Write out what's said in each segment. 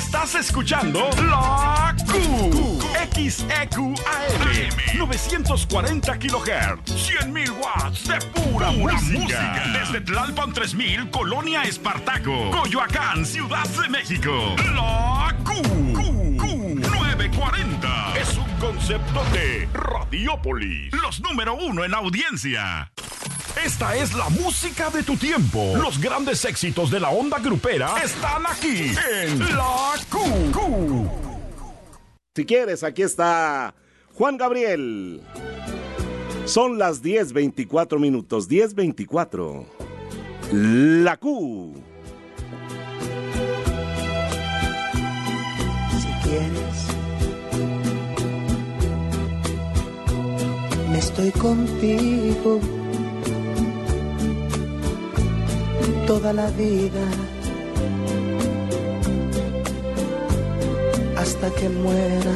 Estás escuchando La Q. XEQAM 940 kHz, 100,000 watts de pura música. Desde Tlalpan 3000, Colonia Espartaco, Coyoacán, Ciudad de México. La Q 940 es un concepto de Radiópolis, los número 1 en audiencia. Esta es la música de tu tiempo. Los grandes éxitos de la onda grupera están aquí en La Q. Si quieres, aquí está Juan Gabriel. Son las 10:24 minutos, 10:24. La Q. Si quieres, me estoy contigo toda la vida, hasta que muera.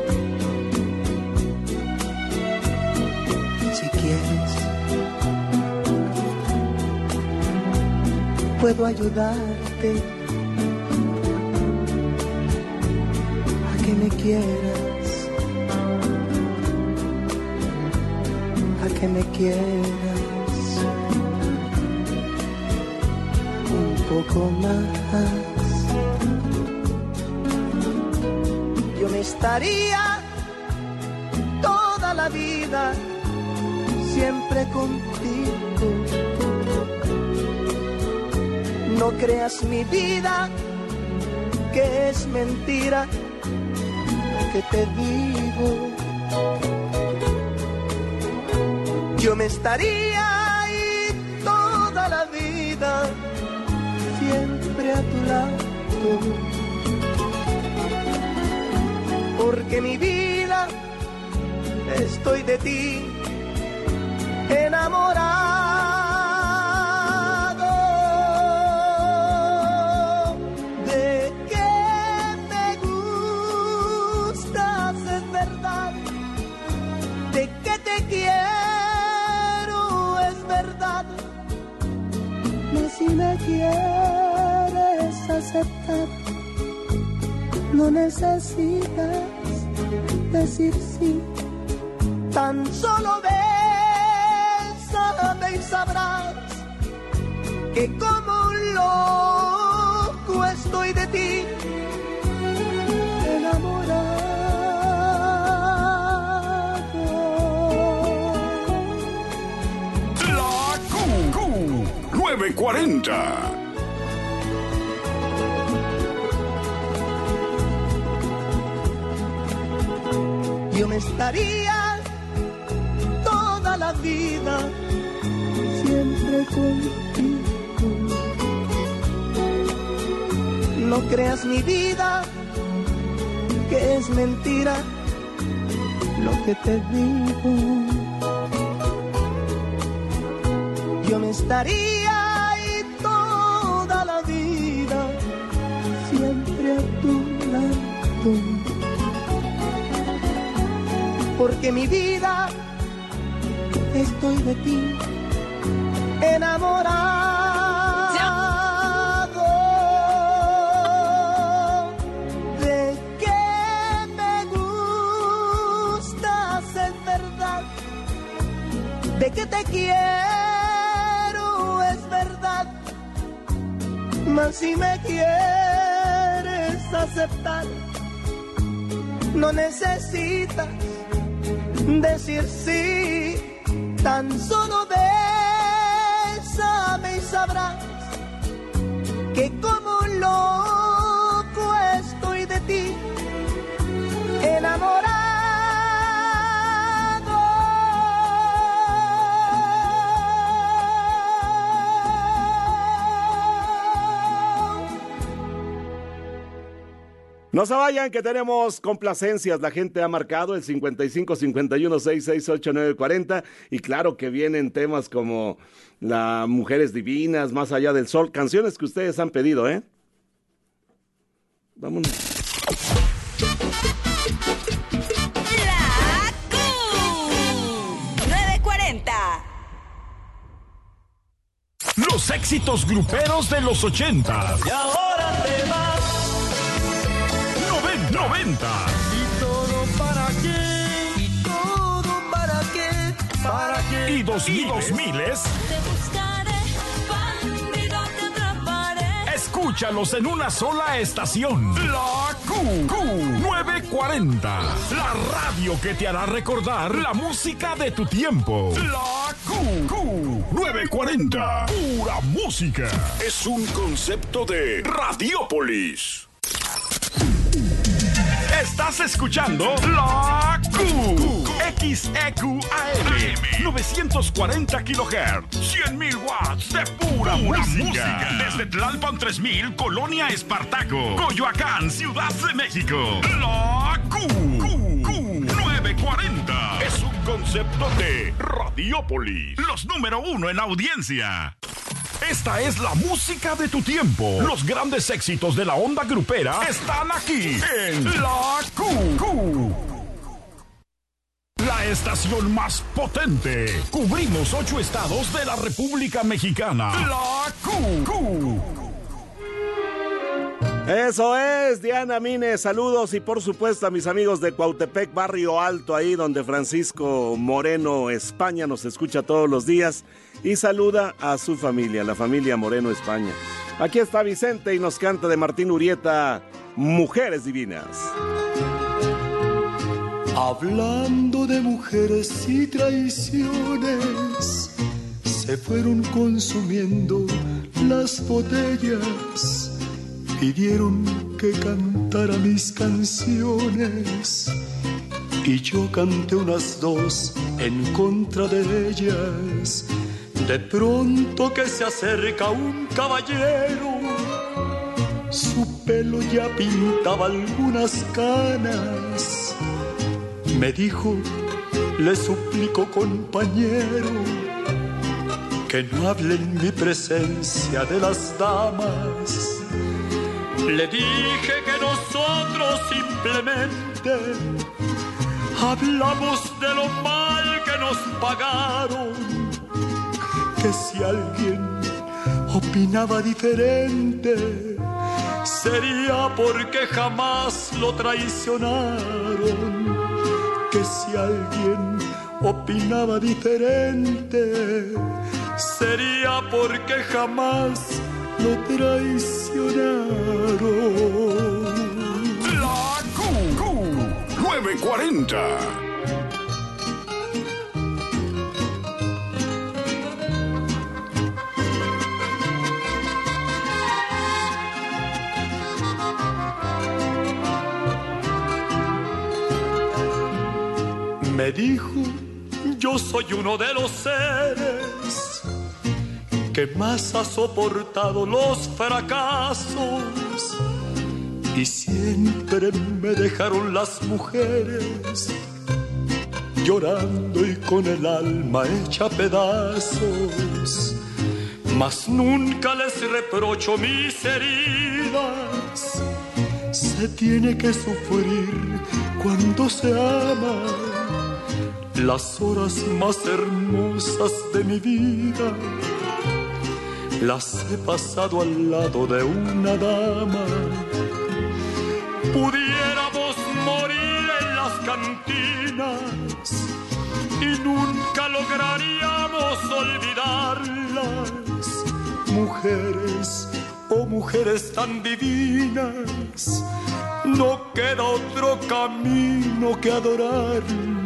Si quieres, puedo ayudarte a que me quieras, a que me quieras un poco más. Yo me estaría toda la vida siempre contigo. No creas mi vida, que es mentira que te digo. Yo me estaría ahí toda la vida siempre a tu lado, porque mi vida estoy de ti enamorado. De que me gustas es verdad, de que te quiero es verdad, mas si me quieres aceptar, no necesitas decir sí, tan solo bésame y sabrás que como un loco estoy de ti enamorado. La Q 940. Yo me estaría toda la vida siempre contigo. No creas mi vida, que es mentira lo que te digo. Yo me estaría ahí toda la vida siempre a tu lado, porque mi vida estoy de ti enamorado. De que me gustas es verdad, de que te quiero es verdad, mas si me quieres aceptar, no necesitas decir sí, tan solo bésame y sabrás que como un loco estoy de ti enamorado. No se vayan, que tenemos complacencias. La gente ha marcado el 55 51 668 940 y claro que vienen temas como las mujeres divinas, Más allá del sol, canciones que ustedes han pedido, ¿eh? Vámonos. La Q 940. Los éxitos gruperos de los 80. Y ahora te vas 90. ¿Y todo para qué? ¿Y todo para qué? ¿Para qué? Y 2000. Te buscaré, bandido, te atraparé. Escúchalos en una sola estación. La Q940. La radio que te hará recordar la música de tu tiempo. La Q940. Pura música. Es un concepto de Radiopolis. Estás escuchando La XEQAM 940 kHz 100,000 watts de pura música. Desde Tlalpan 3000, Colonia Espartaco, Coyoacán, Ciudad de México. La Q940 es un concepto de Radiopolis, los número 1 en audiencia. Esta es la música de tu tiempo. Los grandes éxitos de la onda grupera están aquí en La Q. La estación más potente. Cubrimos 8 estados de la República Mexicana. La Q. Eso es, Diana Mine, saludos y por supuesto a mis amigos de Cuautepec, Barrio Alto, ahí donde Francisco Moreno España nos escucha todos los días y saluda a su familia, la familia Moreno España. Aquí está Vicente y nos canta de Martín Urieta, Mujeres Divinas. Hablando de mujeres y traiciones, se fueron consumiendo las botellas. Pidieron que cantara mis canciones y yo canté unas 2 en contra de ellas. De pronto que se acerca un caballero, su pelo ya pintaba algunas canas. Me dijo, le suplico compañero, que no hable en mi presencia de las damas. Le dije que nosotros simplemente hablamos de lo mal que nos pagaron, que si alguien opinaba diferente sería porque jamás lo traicionaron, que si alguien opinaba diferente sería porque jamás lo traicionaron. La Q940. Me dijo, yo soy uno de los seres que más ha soportado los fracasos y siempre me dejaron las mujeres llorando y con el alma hecha pedazos, mas nunca les reprocho mis heridas. Se tiene que sufrir cuando se ama. Las horas más hermosas de mi vida las he pasado al lado de una dama. Pudiéramos morir en las cantinas y nunca lograríamos olvidarlas. Mujeres, oh mujeres tan divinas, no queda otro camino que adorarlas.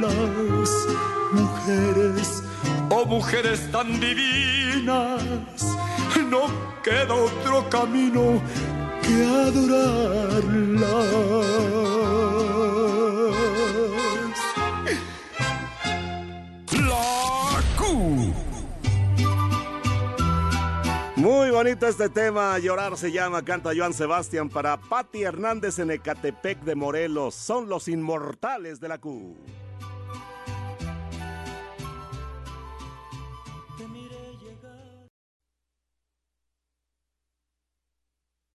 Mujeres, oh mujeres tan divinas, no queda otro camino que adorarlas. La Q. Muy bonito este tema, Llorar se llama, canta Joan Sebastián para Pati Hernández en Ecatepec de Morelos. Son los inmortales de la Q.